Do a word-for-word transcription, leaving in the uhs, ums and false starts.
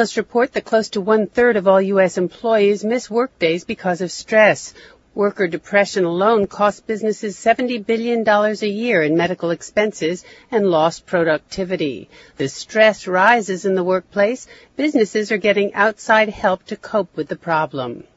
Analysts report that close to one-third of all U S employees miss workdays because of stress. Worker depression alone costs businesses seventy billion dollars a year in medical expenses and lost productivity. The stress rises in the workplace. Businesses are getting outside help to cope with the problem.